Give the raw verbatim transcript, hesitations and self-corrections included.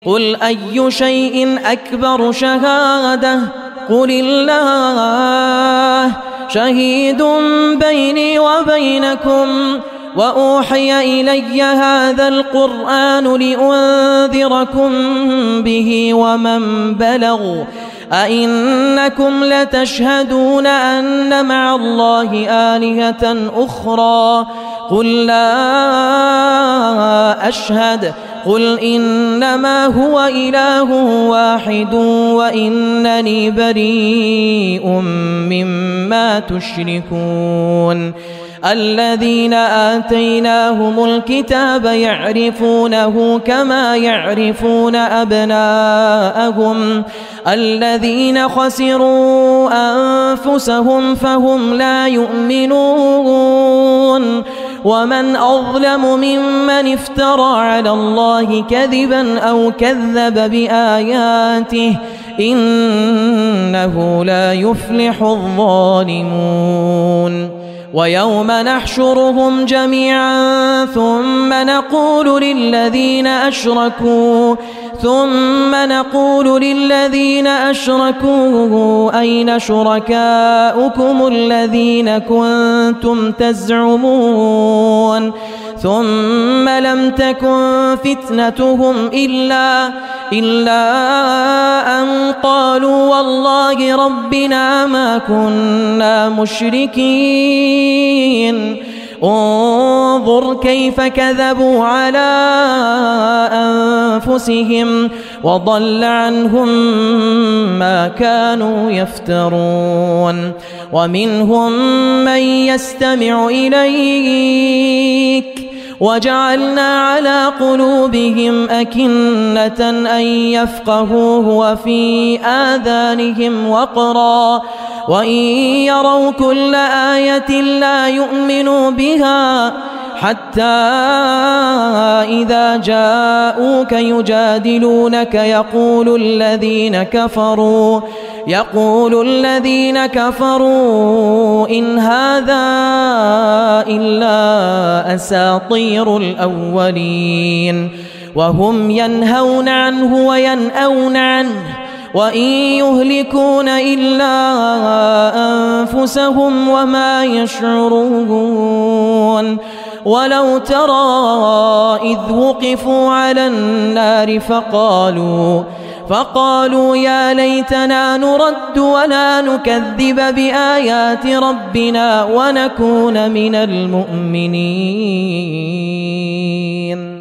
قل أي شيء أكبر شهادة قل الله شهيد بيني وبينكم وأوحي إلي هذا القرآن لأنذركم به ومن بلغ أئنكم لتشهدون أن مع الله آلهة أخرى قل لا أشهد قل إنما هو إله واحد وإنني بريء مما تشركون الذين آتيناهم الكتاب يعرفونه كما يعرفون أبناءهم الذين خسروا أنفسهم فهم لا يؤمنون ومن أظلم ممن افترى على الله كذبا أو كذب بآياته إنه لا يفلح الظالمون ويوم نحشرهم جميعا ثم نقول للذين أشركوا ثم نقول للذين أشركوا أين شركاؤكم الذين كنتم تزعمون ثم لم تكن فتنتهم إلا إلا أن قالوا والله ربنا ما كنا مشركين انظر كيف كذبوا على أنفسهم وضل عنهم ما كانوا يفترون ومنهم من يستمع إليك وجعلنا على قلوبهم أكنة أن يفقهوه وفي آذانهم وقرا وإن يروا كل آية لا يؤمنوا بها حتى إذا جاءوك يجادلونك يقول الذين كفروا يقول الذين كفروا إن هذا إلا أساطير الأولين وهم ينهون عنه وينأون عنه وإن يهلكون إلا أنفسهم وما يشعرون ولو ترى إذ وقفوا على النار فقالوا فقالوا يا ليتنا نرد ولا نكذب بآيات ربنا ونكون من المؤمنين.